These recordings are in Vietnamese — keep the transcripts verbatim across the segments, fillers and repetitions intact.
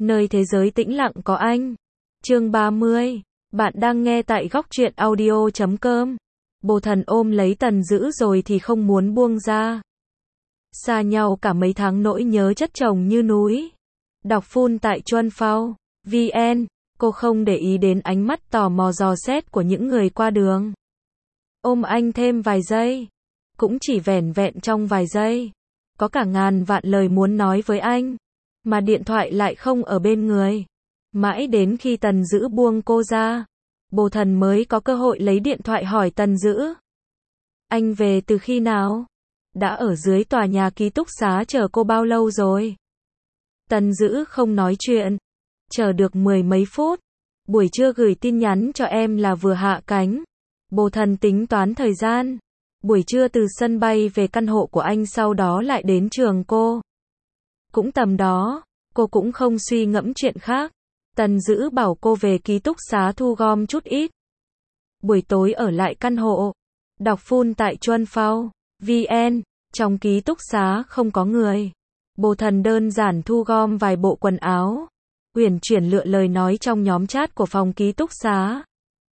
nơi thế giới tĩnh lặng có anh. Chương ba mươi. Bạn đang nghe tại góc truyện audio chấm com. Bồ Thần ôm lấy Tần Dữ rồi thì không muốn buông ra. Xa nhau cả mấy tháng nỗi nhớ chất chồng như núi. Đọc full tại chuan phao vn. Cô không để ý đến ánh mắt tò mò dò xét của những người qua đường. Ôm anh thêm vài giây. Cũng chỉ vẻn vẹn trong vài giây. Có cả ngàn vạn lời muốn nói với anh. Mà điện thoại lại không ở bên người. Mãi đến khi Tần Dữ buông cô ra, Bồ Thần mới có cơ hội lấy điện thoại hỏi Tần Dữ. Anh về từ khi nào? Đã ở dưới tòa nhà ký túc xá chờ cô bao lâu rồi? Tần Dữ không nói chuyện. Chờ được mười mấy phút. Buổi trưa gửi tin nhắn cho em là vừa hạ cánh. Bồ Thần tính toán thời gian. Buổi trưa từ sân bay về căn hộ của anh, sau đó lại đến trường cô. Cũng tầm đó, cô cũng không suy ngẫm chuyện khác. Tần Dữ bảo cô về ký túc xá thu gom chút ít. Buổi tối ở lại căn hộ. Đọc full tại chuan phao vn. Trong ký túc xá không có người. Bồ Thần đơn giản thu gom vài bộ quần áo. Uyển chuyển lựa lời nói trong nhóm chat của phòng ký túc xá.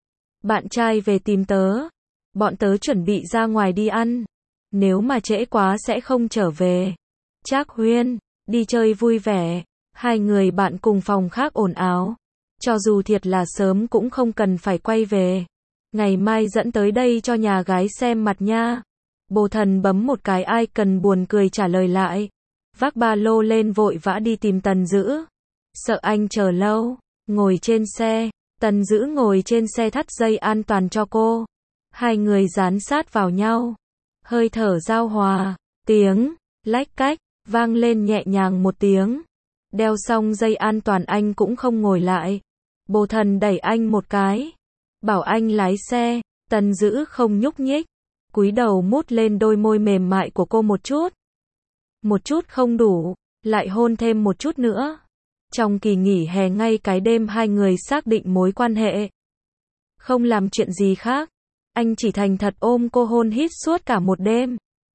Bạn trai về tìm tớ. Bọn tớ chuẩn bị ra ngoài đi ăn. Nếu mà trễ quá sẽ không trở về. Trác Huyên, đi chơi vui vẻ. Hai người bạn cùng phòng khác ồn ào. Cho dù thiệt là sớm cũng không cần phải quay về. Ngày mai dẫn tới đây cho nhà gái xem mặt nha. Bồ Thần bấm một cái icon buồn cười trả lời lại. Vác ba lô lên vội vã đi tìm Tần Dữ. Sợ anh chờ lâu. Ngồi trên xe. Tần Dữ ngồi trên xe thắt dây an toàn cho cô. Hai người dán sát vào nhau. Hơi thở giao hòa. Tiếng lách cách vang lên nhẹ nhàng một tiếng. Đeo xong dây an toàn anh cũng không ngồi lại. Bồ Thần đẩy anh một cái. Bảo anh lái xe. Tần Dữ không nhúc nhích. Cúi đầu mút lên đôi môi mềm mại của cô một chút. Một chút không đủ. Lại hôn thêm một chút nữa. Trong kỳ nghỉ hè ngay cái đêm hai người xác định mối quan hệ. Không làm chuyện gì khác. Anh chỉ thành thật ôm cô hôn hít suốt cả một đêm.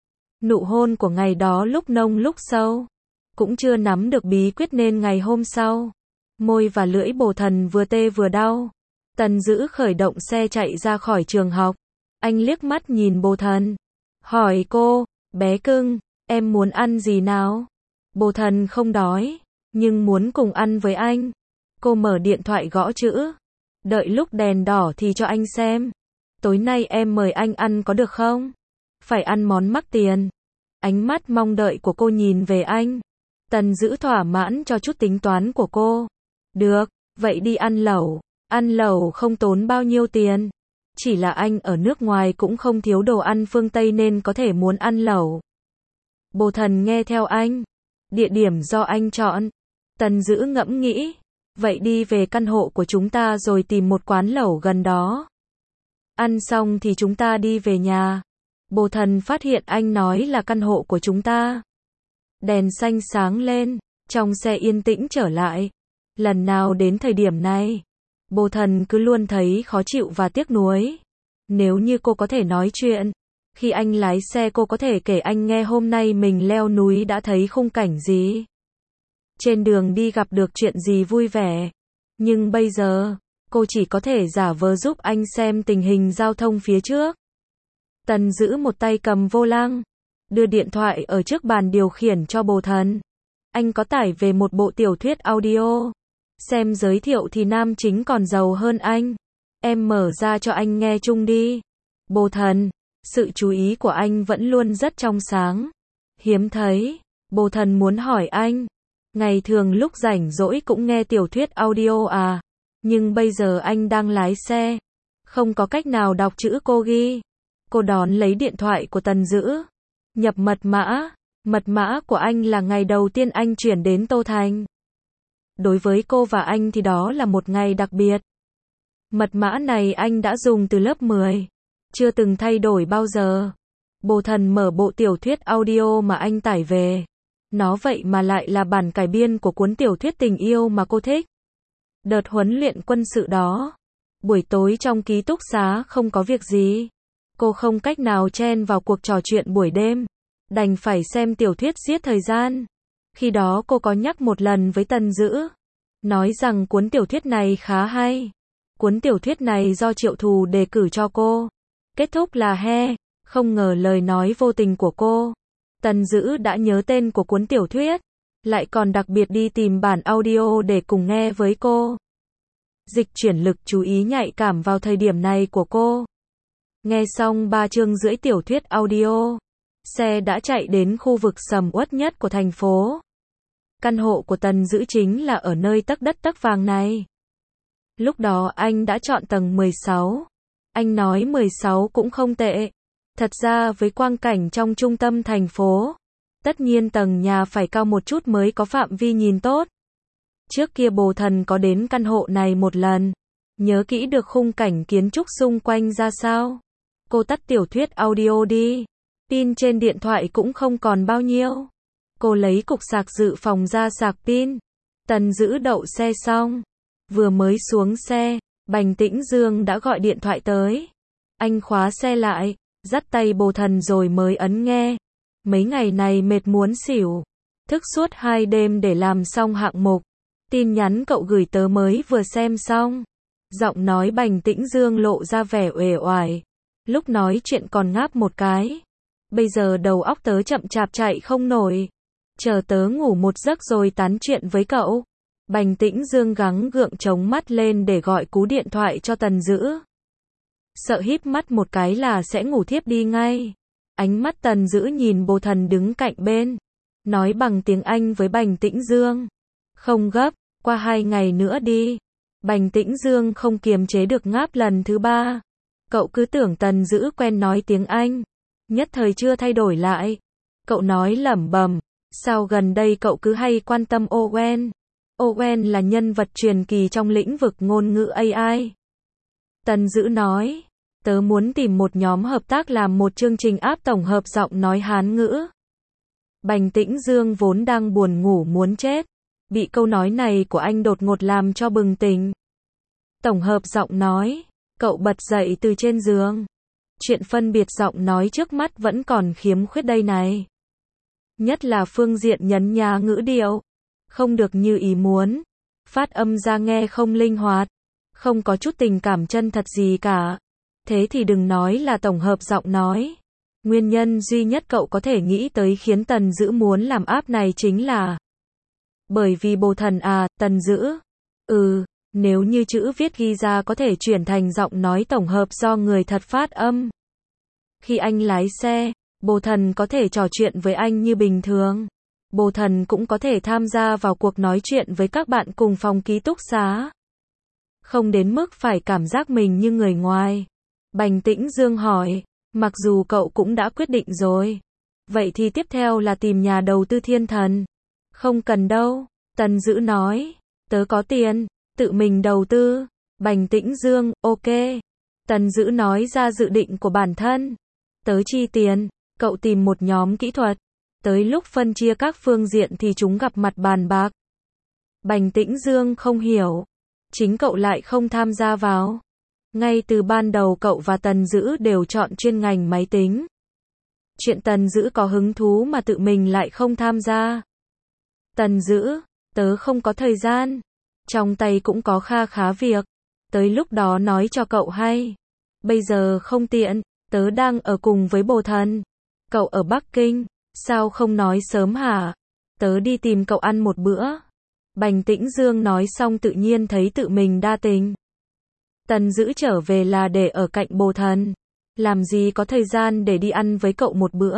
Nụ hôn của ngày đó lúc nông lúc sâu. Cũng chưa nắm được bí quyết nên ngày hôm sau. Môi và lưỡi Bồ Thần vừa tê vừa đau. Tần Dữ khởi động xe chạy ra khỏi trường học. Anh liếc mắt nhìn Bồ Thần. Hỏi cô, bé cưng, em muốn ăn gì nào? Bồ Thần không đói, nhưng muốn cùng ăn với anh. Cô mở điện thoại gõ chữ. Đợi lúc đèn đỏ thì cho anh xem. Tối nay em mời anh ăn có được không? Phải ăn món mắc tiền. Ánh mắt mong đợi của cô nhìn về anh. Tần Dữ thỏa mãn cho chút tính toán của cô. Được, vậy đi ăn lẩu. Ăn lẩu không tốn bao nhiêu tiền. Chỉ là anh ở nước ngoài cũng không thiếu đồ ăn phương Tây nên có thể muốn ăn lẩu. Bồ Thần nghe theo anh. Địa điểm do anh chọn. Tần Dữ ngẫm nghĩ. Vậy đi về căn hộ của chúng ta rồi tìm một quán lẩu gần đó. Ăn xong thì chúng ta đi về nhà. Bồ Thần phát hiện anh nói là căn hộ của chúng ta. Đèn xanh sáng lên. Trong xe yên tĩnh trở lại. Lần nào đến thời điểm này, Bồ Thần cứ luôn thấy khó chịu và tiếc nuối. Nếu như cô có thể nói chuyện, khi anh lái xe cô có thể kể anh nghe hôm nay mình leo núi đã thấy khung cảnh gì. Trên đường đi gặp được chuyện gì vui vẻ. Nhưng bây giờ, cô chỉ có thể giả vờ giúp anh xem tình hình giao thông phía trước. Tần Dữ một tay cầm vô lăng, đưa điện thoại ở trước bàn điều khiển cho Bồ Thần. Anh có tải về một bộ tiểu thuyết audio. Xem giới thiệu thì nam chính còn giàu hơn anh. Em mở ra cho anh nghe chung đi. Bồ Thần, sự chú ý của anh vẫn luôn rất trong sáng. Hiếm thấy. Bồ Thần muốn hỏi anh. Ngày thường lúc rảnh rỗi cũng nghe tiểu thuyết audio à? Nhưng bây giờ anh đang lái xe. Không có cách nào đọc chữ cô ghi. Cô đón lấy điện thoại của Tần Dữ. Nhập mật mã. Mật mã của anh là ngày đầu tiên anh chuyển đến Tô Thành. Đối với cô và anh thì đó là một ngày đặc biệt. Mật mã này anh đã dùng từ lớp mười. Chưa từng thay đổi bao giờ. Bồ Thần mở bộ tiểu thuyết audio mà anh tải về. Nó vậy mà lại là bản cải biên của cuốn tiểu thuyết tình yêu mà cô thích. Đợt huấn luyện quân sự đó. Buổi tối trong ký túc xá không có việc gì. Cô không cách nào chen vào cuộc trò chuyện buổi đêm. Đành phải xem tiểu thuyết giết thời gian. Khi đó cô có nhắc một lần với Tần Dữ. nói rằng cuốn tiểu thuyết này khá hay. Cuốn tiểu thuyết này do Triệu Thù đề cử cho cô. Kết thúc là he, không ngờ lời nói vô tình của cô. Tần Dữ đã nhớ tên của cuốn tiểu thuyết, lại còn đặc biệt đi tìm bản audio để cùng nghe với cô. Dịch chuyển lực chú ý nhạy cảm vào thời điểm này của cô. Nghe xong ba chương rưỡi tiểu thuyết audio, xe đã chạy đến khu vực sầm uất nhất của thành phố. Căn hộ của Tần Dữ chính là ở nơi tấc đất tấc vàng này. Lúc đó anh đã chọn tầng mười sáu. Anh nói mười sáu cũng không tệ. Thật ra với quang cảnh trong trung tâm thành phố, tất nhiên tầng nhà phải cao một chút mới có phạm vi nhìn tốt. Trước kia Bồ Thần có đến căn hộ này một lần. Nhớ kỹ được khung cảnh kiến trúc xung quanh ra sao. Cô tắt tiểu thuyết audio đi. Pin trên điện thoại cũng không còn bao nhiêu. Cô lấy cục sạc dự phòng ra sạc pin. Tần Dữ đậu xe xong. Vừa mới xuống xe, Bành Tĩnh Dương đã gọi điện thoại tới. Anh khóa xe lại, dắt tay Bồ Thần rồi mới ấn nghe. Mấy ngày này mệt muốn xỉu. Thức suốt hai đêm để làm xong hạng mục. Tin nhắn cậu gửi tớ mới vừa xem xong. Giọng nói Bành Tĩnh Dương lộ ra vẻ uể oải. Lúc nói chuyện còn ngáp một cái. Bây giờ đầu óc tớ chậm chạp chạy không nổi. Chờ tớ ngủ một giấc rồi tán chuyện với cậu. Bành Tĩnh Dương gắng gượng chống mắt lên để gọi cú điện thoại cho Tần Dữ. Sợ híp mắt một cái là sẽ ngủ thiếp đi ngay. Ánh mắt Tần Dữ nhìn Bồ Thần đứng cạnh bên. Nói bằng tiếng Anh với Bành Tĩnh Dương. Không gấp, qua hai ngày nữa đi. Bành Tĩnh Dương không kiềm chế được ngáp lần thứ ba. Cậu cứ tưởng Tần Dữ quen nói tiếng Anh. Nhất thời chưa thay đổi lại. Cậu nói lẩm bẩm. Sao gần đây cậu cứ hay quan tâm Owen? Owen là nhân vật truyền kỳ trong lĩnh vực ngôn ngữ a i. Tần Dữ nói. Tớ muốn tìm một nhóm hợp tác làm một chương trình app tổng hợp giọng nói Hán ngữ. Bành Tĩnh Dương vốn đang buồn ngủ muốn chết. Bị câu nói này của anh đột ngột làm cho bừng tỉnh. Tổng hợp giọng nói. Cậu bật dậy từ trên giường. Chuyện phân biệt giọng nói trước mắt vẫn còn khiếm khuyết đây này. Nhất là phương diện nhấn nhá ngữ điệu. Không được như ý muốn. Phát âm ra nghe không linh hoạt. Không có chút tình cảm chân thật gì cả. Thế thì đừng nói là tổng hợp giọng nói. Nguyên nhân duy nhất cậu có thể nghĩ tới khiến Tần Dữ muốn làm app này chính là bởi vì Bồ Thần à, Tần Dữ. Ừ, nếu như chữ viết ghi ra có thể chuyển thành giọng nói tổng hợp do người thật phát âm. Khi anh lái xe, Bồ Thần có thể trò chuyện với anh như bình thường. Bồ Thần cũng có thể tham gia vào cuộc nói chuyện với các bạn cùng phòng ký túc xá. Không đến mức phải cảm giác mình như người ngoài. Bành Tĩnh Dương hỏi, mặc dù cậu cũng đã quyết định rồi. Vậy thì tiếp theo là tìm nhà đầu tư thiên thần. Không cần đâu, Tần Dữ nói. Tớ có tiền, tự mình đầu tư. Bành Tĩnh Dương, ok. Tần Dữ nói ra dự định của bản thân. Tớ chi tiền, cậu tìm một nhóm kỹ thuật. Tới lúc phân chia các phương diện thì chúng gặp mặt bàn bạc. Bành Tĩnh Dương không hiểu. Chính cậu lại không tham gia vào. Ngay từ ban đầu cậu và Tần Dữ đều chọn chuyên ngành máy tính. Chuyện Tần Dữ có hứng thú mà tự mình lại không tham gia. Tần Dữ, tớ không có thời gian. Trong tay cũng có kha khá việc. Tới lúc đó nói cho cậu hay. Bây giờ không tiện, tớ đang ở cùng với Bồ Thần. Cậu ở Bắc Kinh, sao không nói sớm hả? Tớ đi tìm cậu ăn một bữa. Bành Tĩnh Dương nói xong tự nhiên thấy tự mình đa tình. Tần Dữ trở về là để ở cạnh Bồ Thần. Làm gì có thời gian để đi ăn với cậu một bữa.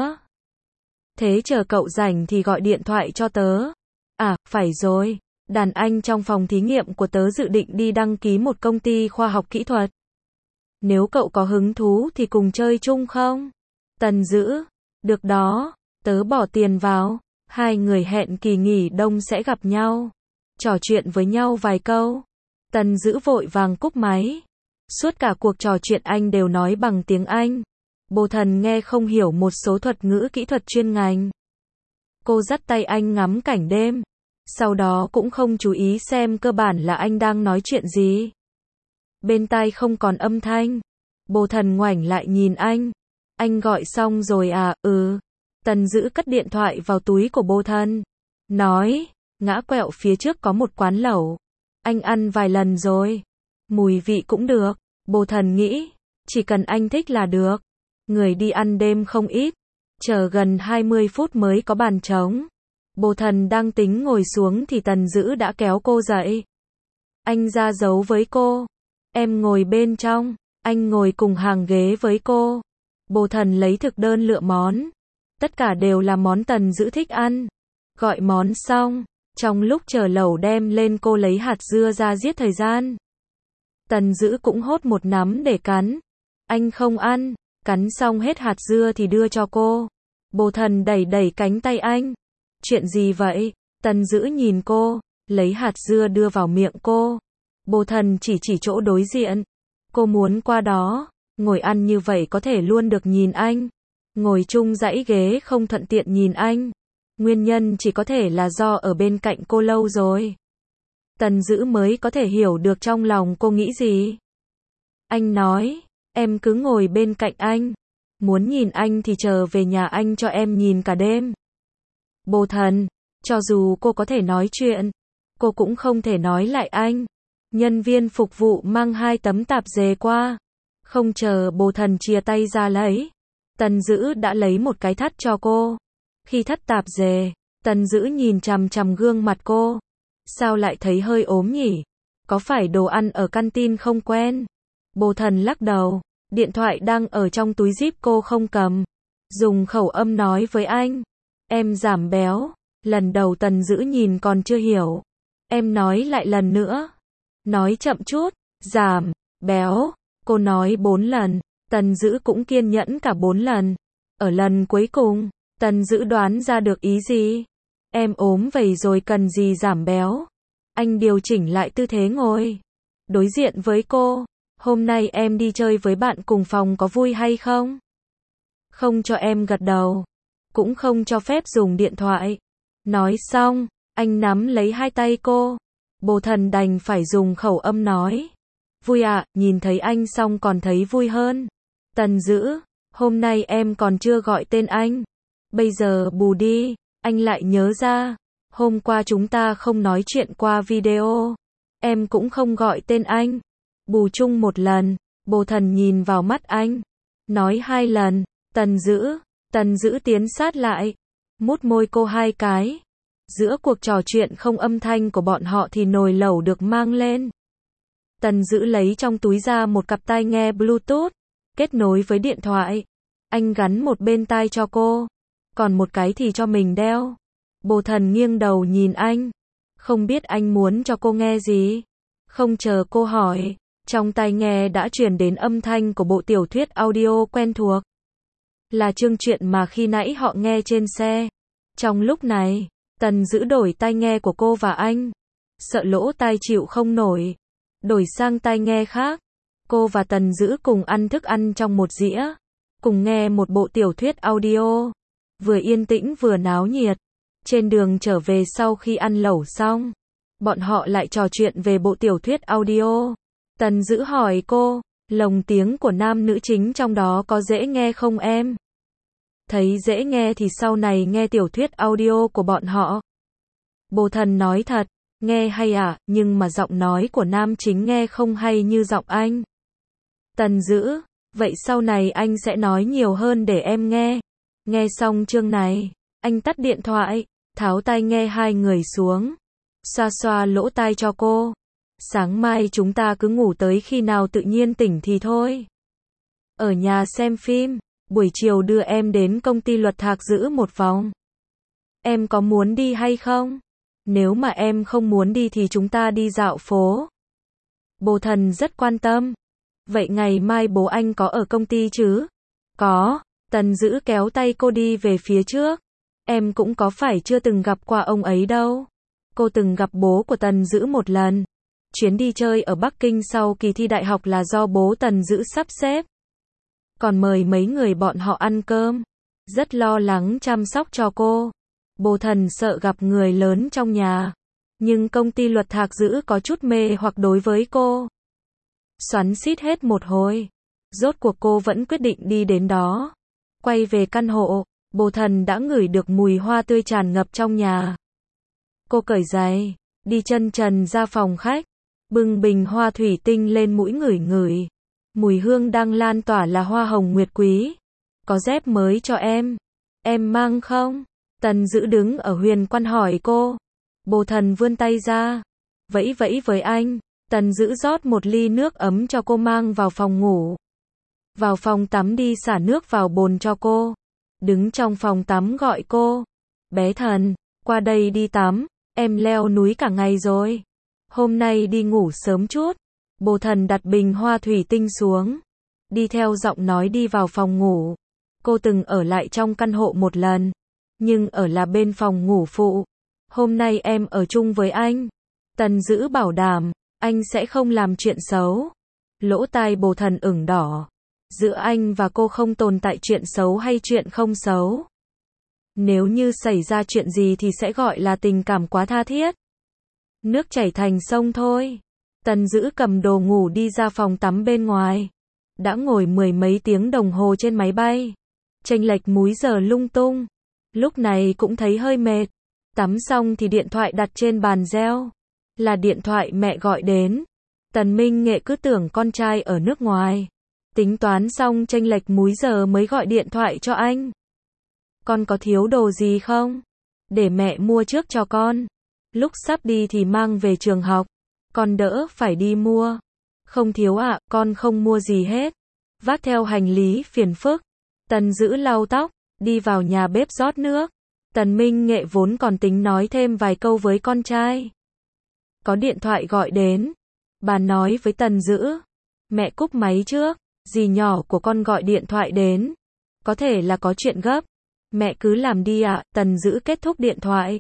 Thế chờ cậu rảnh thì gọi điện thoại cho tớ. À, phải rồi. Đàn anh trong phòng thí nghiệm của tớ dự định đi đăng ký một công ty khoa học kỹ thuật. Nếu cậu có hứng thú thì cùng chơi chung không? Tần Dữ, được đó, tớ bỏ tiền vào. Hai người hẹn kỳ nghỉ đông sẽ gặp nhau. Trò chuyện với nhau vài câu. Tần Dữ vội vàng cúp máy. Suốt cả cuộc trò chuyện anh đều nói bằng tiếng Anh. Bồ Thần nghe không hiểu một số thuật ngữ kỹ thuật chuyên ngành. Cô dắt tay anh ngắm cảnh đêm. Sau đó cũng không chú ý xem cơ bản là anh đang nói chuyện gì. Bên tai không còn âm thanh. Bồ Thần ngoảnh lại nhìn anh. Anh gọi xong rồi à, ừ. Tần Dữ cất điện thoại vào túi của Bồ Thần. Nói, ngã quẹo phía trước có một quán lẩu. Anh ăn vài lần rồi. Mùi vị cũng được. Bồ Thần nghĩ, chỉ cần anh thích là được. Người đi ăn đêm không ít. Chờ gần hai mươi phút mới có bàn trống. Bồ Thần đang tính ngồi xuống thì Tần Dữ đã kéo cô dậy. Anh ra dấu với cô. Em ngồi bên trong. Anh ngồi cùng hàng ghế với cô. Bồ Thần lấy thực đơn lựa món. Tất cả đều là món Tần Dữ thích ăn. Gọi món xong, trong lúc chờ lẩu đem lên cô lấy hạt dưa ra giết thời gian. Tần Dữ cũng hốt một nắm để cắn. Anh không ăn, cắn xong hết hạt dưa thì đưa cho cô. Bồ Thần đẩy đẩy cánh tay anh. Chuyện gì vậy? Tần Dữ nhìn cô, lấy hạt dưa đưa vào miệng cô. Bồ Thần chỉ chỉ chỗ đối diện. Cô muốn qua đó, ngồi ăn như vậy có thể luôn được nhìn anh. Ngồi chung dãy ghế không thuận tiện nhìn anh. Nguyên nhân chỉ có thể là do ở bên cạnh cô lâu rồi. Tần Dữ mới có thể hiểu được trong lòng cô nghĩ gì. Anh nói, em cứ ngồi bên cạnh anh. Muốn nhìn anh thì chờ về nhà anh cho em nhìn cả đêm. Bồ Thần, cho dù cô có thể nói chuyện, cô cũng không thể nói lại anh. Nhân viên phục vụ mang hai tấm tạp dề qua. Không chờ Bồ Thần chia tay ra lấy. Tần Dữ đã lấy một cái thắt cho cô. Khi thắt tạp dề, Tần Dữ nhìn chằm chằm gương mặt cô. Sao lại thấy hơi ốm nhỉ? Có phải đồ ăn ở canteen không quen? Bồ Thần lắc đầu. Điện thoại đang ở trong túi zip cô không cầm. Dùng khẩu âm nói với anh. Em giảm béo. Lần đầu Tần Dữ nhìn còn chưa hiểu. Em nói lại lần nữa. Nói chậm chút. Giảm béo. Cô nói bốn lần. Tần Dữ cũng kiên nhẫn cả bốn lần. Ở lần cuối cùng, Tần Dữ đoán ra được ý gì. Em ốm vậy rồi cần gì giảm béo. Anh điều chỉnh lại tư thế ngồi. Đối diện với cô. Hôm nay em đi chơi với bạn cùng phòng có vui hay không? Không cho em gật đầu. Cũng không cho phép dùng điện thoại. Nói xong, anh nắm lấy hai tay cô. Bồ Thần đành phải dùng khẩu âm nói. Vui ạ, à, nhìn thấy anh xong còn thấy vui hơn. Tần Dữ, hôm nay em còn chưa gọi tên anh. Bây giờ bù đi, anh lại nhớ ra. Hôm qua chúng ta không nói chuyện qua video. Em cũng không gọi tên anh. Bù chung một lần. Bồ Thần nhìn vào mắt anh. Nói hai lần. Tần Dữ. Tần Dữ tiến sát lại. Mút môi cô hai cái. Giữa cuộc trò chuyện không âm thanh của bọn họ thì nồi lẩu được mang lên. Tần Dữ lấy trong túi ra một cặp tai nghe Bluetooth. Kết nối với điện thoại. Anh gắn một bên tai cho cô. Còn một cái thì cho mình đeo. Bồ Thần nghiêng đầu nhìn anh. Không biết anh muốn cho cô nghe gì. Không chờ cô hỏi. Trong tai nghe đã truyền đến âm thanh của bộ tiểu thuyết audio quen thuộc. Là chương truyện mà khi nãy họ nghe trên xe. Trong lúc này, Tần Dữ đổi tai nghe của cô và anh. Sợ lỗ tai chịu không nổi. Đổi sang tai nghe khác. Cô và Tần Dữ cùng ăn thức ăn trong một dĩa. Cùng nghe một bộ tiểu thuyết audio. Vừa yên tĩnh vừa náo nhiệt. Trên đường trở về sau khi ăn lẩu xong. Bọn họ lại trò chuyện về bộ tiểu thuyết audio. Tần Dữ hỏi cô. Lồng tiếng của nam nữ chính trong đó có dễ nghe không em? Thấy dễ nghe thì sau này nghe tiểu thuyết audio của bọn họ. Bồ Thần nói thật. Nghe hay à, nhưng mà giọng nói của nam chính nghe không hay như giọng anh. Tần Dữ, vậy sau này anh sẽ nói nhiều hơn để em nghe. Nghe xong chương này, anh tắt điện thoại, tháo tai nghe hai người xuống, xoa xoa lỗ tai cho cô. Sáng mai chúng ta cứ ngủ tới khi nào tự nhiên tỉnh thì thôi. Ở nhà xem phim, buổi chiều đưa em đến công ty luật Thạc Dữ một vòng. Em có muốn đi hay không? Nếu mà em không muốn đi thì chúng ta đi dạo phố. Bồ Thần rất quan tâm. Vậy ngày mai bố anh có ở công ty chứ? Có. Tần Dữ kéo tay cô đi về phía trước. Em cũng có phải chưa từng gặp qua ông ấy đâu. Cô từng gặp bố của Tần Dữ một lần. Chuyến đi chơi ở Bắc Kinh sau kỳ thi đại học là do bố Tần Dữ sắp xếp. Còn mời mấy người bọn họ ăn cơm. Rất lo lắng chăm sóc cho cô. Bồ Thần sợ gặp người lớn trong nhà. Nhưng công ty luật Thạc Dữ có chút mê hoặc đối với cô. Xoắn xít hết một hồi. Rốt cuộc cô vẫn quyết định đi đến đó. Quay về căn hộ, Bồ Thần đã ngửi được mùi hoa tươi tràn ngập trong nhà. Cô cởi giày, đi chân trần ra phòng khách. bưng bình hoa thủy tinh lên mũi ngửi ngửi. Mùi hương đang lan tỏa là hoa hồng nguyệt quý. Có dép mới cho em. Em mang không? Tần Dữ đứng ở huyền quan hỏi cô. Bồ Thần vươn tay ra. Vẫy vẫy với anh. Tần Dữ rót một ly nước ấm cho cô mang vào phòng ngủ. Vào phòng tắm đi xả nước vào bồn cho cô. Đứng trong phòng tắm gọi cô. Bé Thần, qua đây đi tắm. Em leo núi cả ngày rồi. Hôm nay đi ngủ sớm chút. Bồ Thần đặt bình hoa thủy tinh xuống. Đi theo giọng nói đi vào phòng ngủ. Cô từng ở lại trong căn hộ một lần. Nhưng ở là bên phòng ngủ phụ. Hôm nay em ở chung với anh. Tần Dữ bảo đảm, anh sẽ không làm chuyện xấu. Lỗ tai Bồ Thần ửng đỏ. Giữa anh và cô không tồn tại chuyện xấu hay chuyện không xấu. Nếu như xảy ra chuyện gì thì sẽ gọi là tình cảm quá tha thiết. Nước chảy thành sông thôi. Tần Dữ cầm đồ ngủ đi ra phòng tắm bên ngoài. Đã ngồi mười mấy tiếng đồng hồ trên máy bay. Chênh lệch múi giờ lung tung. Lúc này cũng thấy hơi mệt. Tắm xong thì điện thoại đặt trên bàn reo. Là điện thoại mẹ gọi đến. Tần Minh Nghệ cứ tưởng con trai ở nước ngoài. Tính toán xong chênh lệch múi giờ mới gọi điện thoại cho anh. Con có thiếu đồ gì không? Để mẹ mua trước cho con. Lúc sắp đi thì mang về trường học. Con đỡ phải đi mua. Không thiếu ạ, à, con không mua gì hết. Vác theo hành lý phiền phức. Tần Dữ lau tóc, đi vào nhà bếp rót nước. Tần Minh Nghệ vốn còn tính nói thêm vài câu với con trai. Có điện thoại gọi đến. Bà nói với Tần Dữ. Mẹ cúp máy trước. Dì nhỏ của con gọi điện thoại đến. Có thể là có chuyện gấp. Mẹ cứ làm đi ạ. À. Tần Dữ kết thúc điện thoại.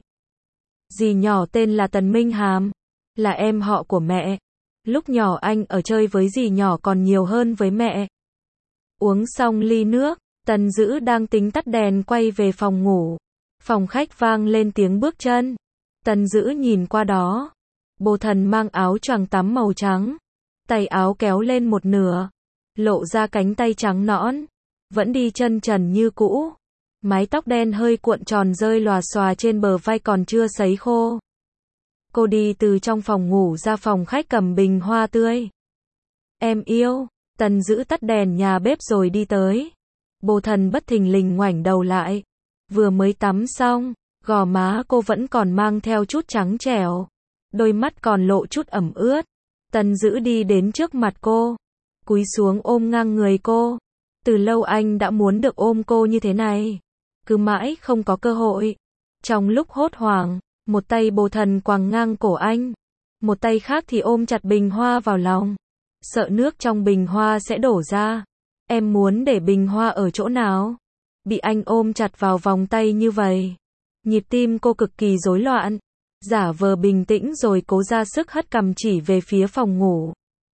Dì nhỏ tên là Tần Minh Hàm. Là em họ của mẹ. Lúc nhỏ anh ở chơi với dì nhỏ còn nhiều hơn với mẹ. Uống xong ly nước, Tần Dữ đang tính tắt đèn quay về phòng ngủ. Phòng khách vang lên tiếng bước chân. Tần Dữ nhìn qua đó. Bồ Thần mang áo choàng tắm màu trắng. Tay áo kéo lên một nửa. Lộ ra cánh tay trắng nõn. Vẫn đi chân trần như cũ. Mái tóc đen hơi cuộn tròn rơi lòa xòa trên bờ vai còn chưa sấy khô. Cô đi từ trong phòng ngủ ra phòng khách cầm bình hoa tươi. Em yêu. Tần Dữ tắt đèn nhà bếp rồi đi tới. Bồ Thần bất thình lình ngoảnh đầu lại. Vừa mới tắm xong, gò má cô vẫn còn mang theo chút trắng trẻo. Đôi mắt còn lộ chút ẩm ướt. Tần Dữ đi đến trước mặt cô. Cúi xuống ôm ngang người cô. Từ lâu anh đã muốn được ôm cô như thế này. Cứ mãi không có cơ hội. Trong lúc hốt hoảng, một tay Bồ Thần quàng ngang cổ anh. Một tay khác thì ôm chặt bình hoa vào lòng. Sợ nước trong bình hoa sẽ đổ ra. Em muốn để bình hoa ở chỗ nào? Bị anh ôm chặt vào vòng tay như vậy. Nhịp tim cô cực kỳ rối loạn. Giả vờ bình tĩnh rồi cố ra sức hất cằm chỉ về phía phòng ngủ.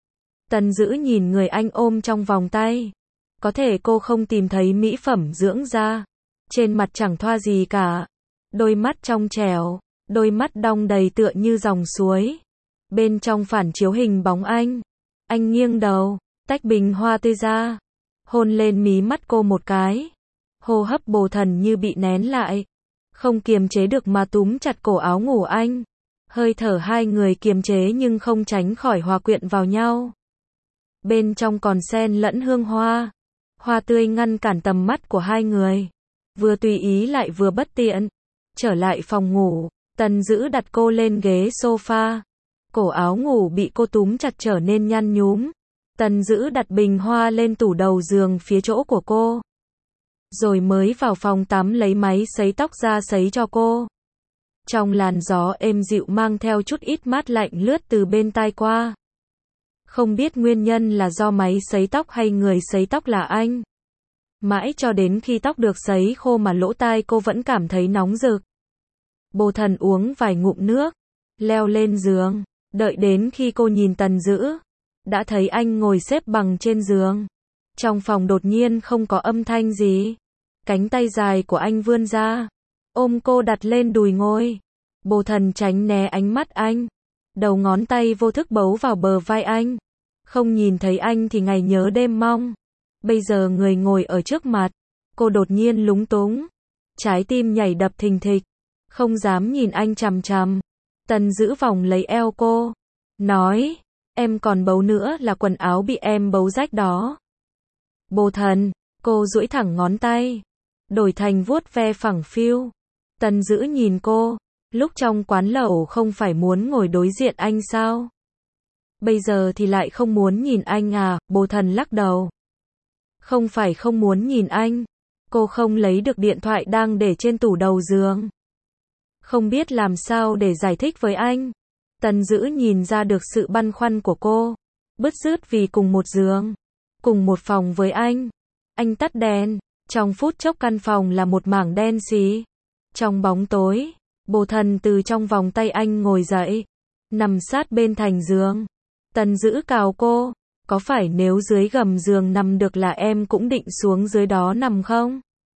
Tần Dữ nhìn người anh ôm trong vòng tay. Có thể cô không tìm thấy mỹ phẩm dưỡng da. Trên mặt chẳng thoa gì cả. Đôi mắt trong trẻo. Đôi mắt đong đầy tựa như dòng suối. Bên trong phản chiếu hình bóng anh. Anh nghiêng đầu, tách bình hoa tươi ra. Hôn lên mí mắt cô một cái. Hô hấp Bồ Thần như bị nén lại. Không kiềm chế được mà túm chặt cổ áo ngủ anh. Hơi thở hai người kiềm chế nhưng không tránh khỏi hòa quyện vào nhau. Bên trong còn xen lẫn hương hoa. Hoa tươi ngăn cản tầm mắt của hai người. Vừa tùy ý lại vừa bất tiện. Trở lại phòng ngủ, Tần Dữ đặt cô lên ghế sofa. Cổ áo ngủ bị cô túm chặt trở nên nhăn nhúm. Tần Dữ đặt bình hoa lên tủ đầu giường phía chỗ của cô. Rồi mới vào phòng tắm lấy máy sấy tóc ra sấy cho cô. Trong làn gió êm dịu mang theo chút ít mát lạnh lướt từ bên tai qua. Không biết nguyên nhân là do máy sấy tóc hay người sấy tóc là anh. Mãi cho đến khi tóc được sấy khô mà lỗ tai cô vẫn cảm thấy nóng rực. Bồ Thần uống vài ngụm nước, leo lên giường, đợi đến khi cô nhìn Tần Dữ, đã thấy anh ngồi xếp bằng trên giường. Trong phòng đột nhiên không có âm thanh gì. Cánh tay dài của anh vươn ra, ôm cô đặt lên đùi ngồi. Bồ Thần tránh né ánh mắt anh. Đầu ngón tay vô thức bấu vào bờ vai anh. Không nhìn thấy anh thì ngày nhớ đêm mong. Bây giờ người ngồi ở trước mặt. Cô đột nhiên lúng túng. Trái tim nhảy đập thình thịch. Không dám nhìn anh chằm chằm. Tần Dữ vòng lấy eo cô. Nói, Em còn bấu nữa là quần áo bị em bấu rách đó. Bồ Thần, cô duỗi thẳng ngón tay, đổi thành vuốt ve phẳng phiu. Tần Dữ nhìn cô, lúc trong quán lẩu không phải muốn ngồi đối diện anh sao? Bây giờ thì lại không muốn nhìn anh à? Bồ Thần lắc đầu. Không phải không muốn nhìn anh, cô không lấy được điện thoại đang để trên tủ đầu giường. Không biết làm sao để giải thích với anh. Tần Dữ nhìn ra được sự băn khoăn của cô, bứt rứt vì cùng một giường, cùng một phòng với anh. Anh tắt đèn, trong phút chốc căn phòng là một mảng đen xì. Trong bóng tối, Bồ Thần từ trong vòng tay anh ngồi dậy, nằm sát bên thành giường. Tần Dữ cào cô, có phải nếu dưới gầm giường nằm được là em cũng định xuống dưới đó nằm không?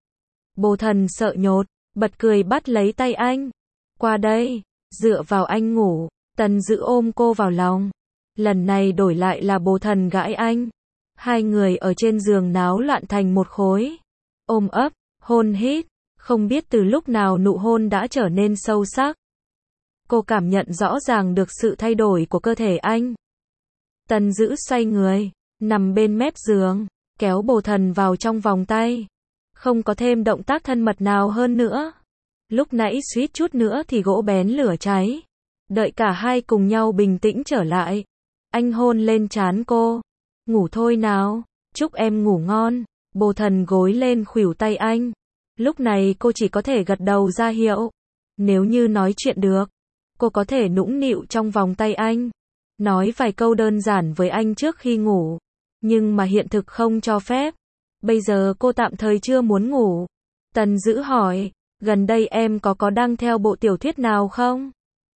Bồ Thần sợ nhột, bật cười bắt lấy tay anh. Qua đây, dựa vào anh ngủ. Tần Dữ ôm cô vào lòng. Lần này đổi lại là Bồ Thần gãi anh. Hai người ở trên giường náo loạn thành một khối. Ôm ấp, hôn hít. Không biết từ lúc nào nụ hôn đã trở nên sâu sắc. Cô cảm nhận rõ ràng được sự thay đổi của cơ thể anh. Tần Dữ xoay người, nằm bên mép giường, kéo Bồ Thần vào trong vòng tay. Không có thêm động tác thân mật nào hơn nữa. Lúc nãy suýt chút nữa thì gỗ bén lửa cháy. Đợi cả hai cùng nhau bình tĩnh trở lại. Anh hôn lên trán cô. Ngủ thôi nào, chúc em ngủ ngon. Bồ Thần gối lên khuỷu tay anh. Lúc này cô chỉ có thể gật đầu ra hiệu. Nếu như nói chuyện được, cô có thể nũng nịu trong vòng tay anh. Nói vài câu đơn giản với anh trước khi ngủ. Nhưng mà hiện thực không cho phép. Bây giờ cô tạm thời chưa muốn ngủ. Tần Dữ hỏi, gần đây em có có đăng theo bộ tiểu thuyết nào không?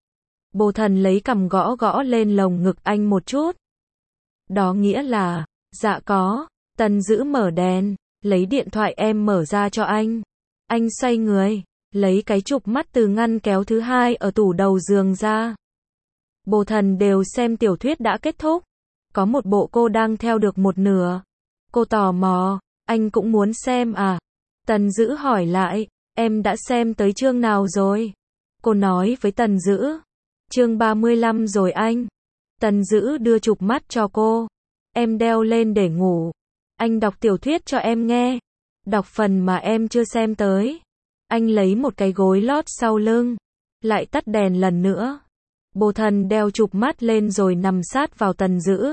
Bồ Thần lấy cằm gõ gõ lên lồng ngực anh một chút. Đó nghĩa là, dạ có. Tần Dữ mở đèn, lấy điện thoại em mở ra cho anh. Anh xoay người, lấy cái chụp mắt từ ngăn kéo thứ hai ở tủ đầu giường ra. Bồ Thần đều xem tiểu thuyết đã kết thúc. Có một bộ cô đang theo được một nửa. Cô tò mò, anh cũng muốn xem à? Tần Dữ hỏi lại, em đã xem tới chương nào rồi? Cô nói với Tần Dữ, chương ba mươi lăm rồi anh. Tần Dữ đưa chụp mắt cho cô. Em đeo lên để ngủ. Anh đọc tiểu thuyết cho em nghe. Đọc phần mà em chưa xem tới. Anh lấy một cái gối lót sau lưng. Lại tắt đèn lần nữa. Bồ Thần đeo chụp mắt lên rồi nằm sát vào Tần Dữ.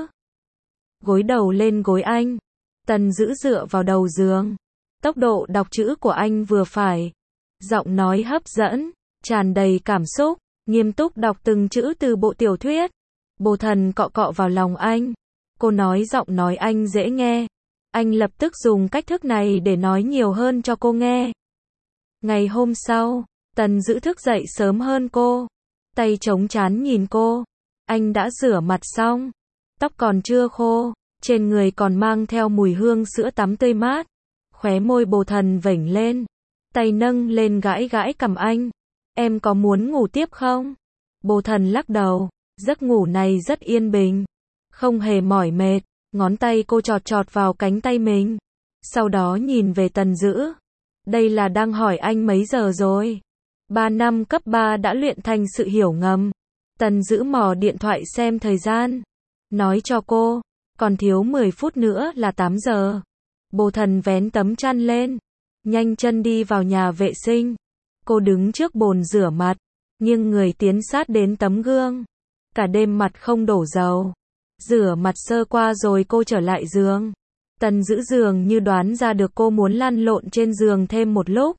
Gối đầu lên gối anh. Tần Dữ dựa vào đầu giường. Tốc độ đọc chữ của anh vừa phải. Giọng nói hấp dẫn, tràn đầy cảm xúc, nghiêm túc đọc từng chữ từ bộ tiểu thuyết. Bồ Thần cọ cọ vào lòng anh. Cô nói giọng nói anh dễ nghe. Anh lập tức dùng cách thức này để nói nhiều hơn cho cô nghe. Ngày hôm sau, Tần Dữ thức dậy sớm hơn cô. Tay chống trán nhìn cô. Anh đã rửa mặt xong. Tóc còn chưa khô. Trên người còn mang theo mùi hương sữa tắm tươi mát. Khóe môi Bồ Thần vểnh lên. Tay nâng lên gãi gãi cằm anh. Em có muốn ngủ tiếp không? Bồ Thần lắc đầu. Giấc ngủ này rất yên bình. Không hề mỏi mệt. Ngón tay cô chọt chọt vào cánh tay mình. Sau đó nhìn về Tần Dữ. Đây là đang hỏi anh mấy giờ rồi? Ba năm cấp ba đã luyện thành sự hiểu ngầm. Tần Dữ mò điện thoại xem thời gian. Nói cho cô, còn thiếu mười phút nữa là tám giờ. Bồ Thần vén tấm chăn lên. Nhanh chân đi vào nhà vệ sinh. Cô đứng trước bồn rửa mặt. Nhưng người tiến sát đến tấm gương. Cả đêm mặt không đổ dầu. Rửa mặt sơ qua rồi cô trở lại giường. Tần Dữ giường như đoán ra được cô muốn lăn lộn trên giường thêm một lúc.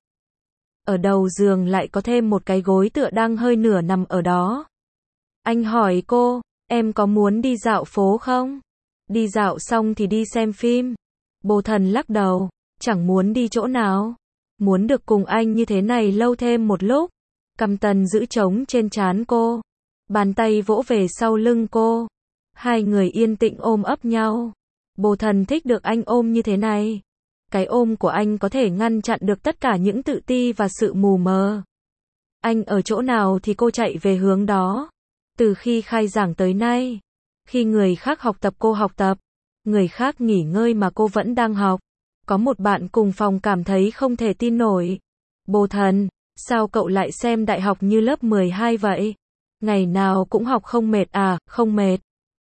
Ở đầu giường lại có thêm một cái gối tựa đang hơi nửa nằm ở đó. Anh hỏi cô, em có muốn đi dạo phố không? Đi dạo xong thì đi xem phim. Bồ Thần lắc đầu, chẳng muốn đi chỗ nào. Muốn được cùng anh như thế này lâu thêm một lúc. Cằm Tần Dữ trống trên trán cô. Bàn tay vỗ về sau lưng cô. Hai người yên tĩnh ôm ấp nhau. Bồ Thần thích được anh ôm như thế này. Cái ôm của anh có thể ngăn chặn được tất cả những tự ti và sự mù mờ. Anh ở chỗ nào thì cô chạy về hướng đó. Từ khi khai giảng tới nay, khi người khác học tập cô học tập, người khác nghỉ ngơi mà cô vẫn đang học. Có một bạn cùng phòng cảm thấy không thể tin nổi. Bồ Thần, sao cậu lại xem đại học như lớp mười hai vậy? Ngày nào cũng học không mệt à? Không mệt.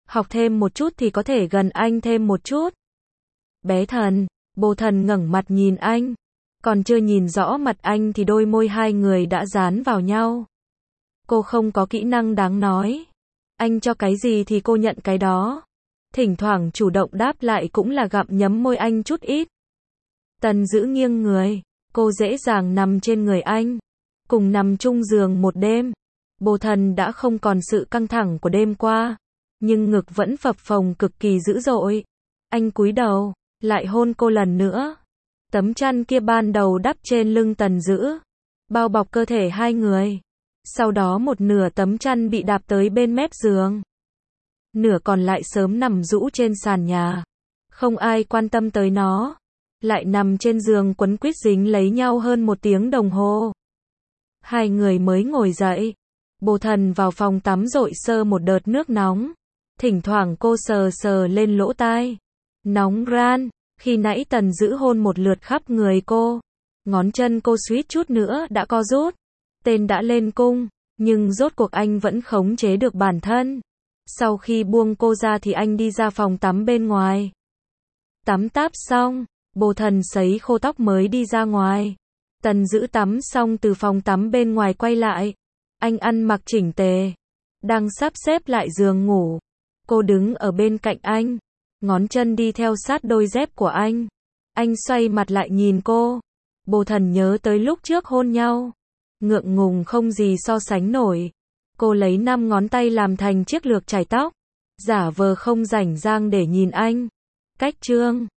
Học thêm một chút thì có thể gần anh thêm một chút. Bé Thần, Bồ Thần ngẩng mặt nhìn anh. Còn chưa nhìn rõ mặt anh thì đôi môi hai người đã dán vào nhau. Cô không có kỹ năng đáng nói. Anh cho cái gì thì cô nhận cái đó. Thỉnh thoảng chủ động đáp lại cũng là gặm nhấm môi anh chút ít. Tần Dữ nghiêng người. Cô dễ dàng nằm trên người anh. Cùng nằm chung giường một đêm. Bồ Thần đã không còn sự căng thẳng của đêm qua. Nhưng ngực vẫn phập phồng cực kỳ dữ dội. Anh cúi đầu, lại hôn cô lần nữa. Tấm chăn kia ban đầu đắp trên lưng Tần Dữ, bao bọc cơ thể hai người. Sau đó một nửa tấm chăn bị đạp tới bên mép giường. Nửa còn lại sớm nằm rũ trên sàn nhà. Không ai quan tâm tới nó. Lại nằm trên giường quấn quýt dính lấy nhau hơn một tiếng đồng hồ. Hai người mới ngồi dậy. Bồ Thần vào phòng tắm dội sơ một đợt nước nóng. Thỉnh thoảng cô sờ sờ lên lỗ tai. Nóng ran. Khi nãy Tần Dữ hôn một lượt khắp người cô. Ngón chân cô suýt chút nữa đã co rút. Tên đã lên cung. Nhưng rốt cuộc anh vẫn khống chế được bản thân. Sau khi buông cô ra thì anh đi ra phòng tắm bên ngoài. Tắm táp xong. Bồ Thần sấy khô tóc mới đi ra ngoài. Tần Dữ tắm xong từ phòng tắm bên ngoài quay lại. Anh ăn mặc chỉnh tề. Đang sắp xếp lại giường ngủ. Cô đứng ở bên cạnh anh. Ngón chân đi theo sát đôi dép của anh. Anh xoay mặt lại nhìn cô. Bồ Thần nhớ tới lúc trước hôn nhau. Ngượng ngùng không gì so sánh nổi. Cô lấy năm ngón tay làm thành chiếc lược chải tóc. Giả vờ không rảnh rang để nhìn anh. Cách chương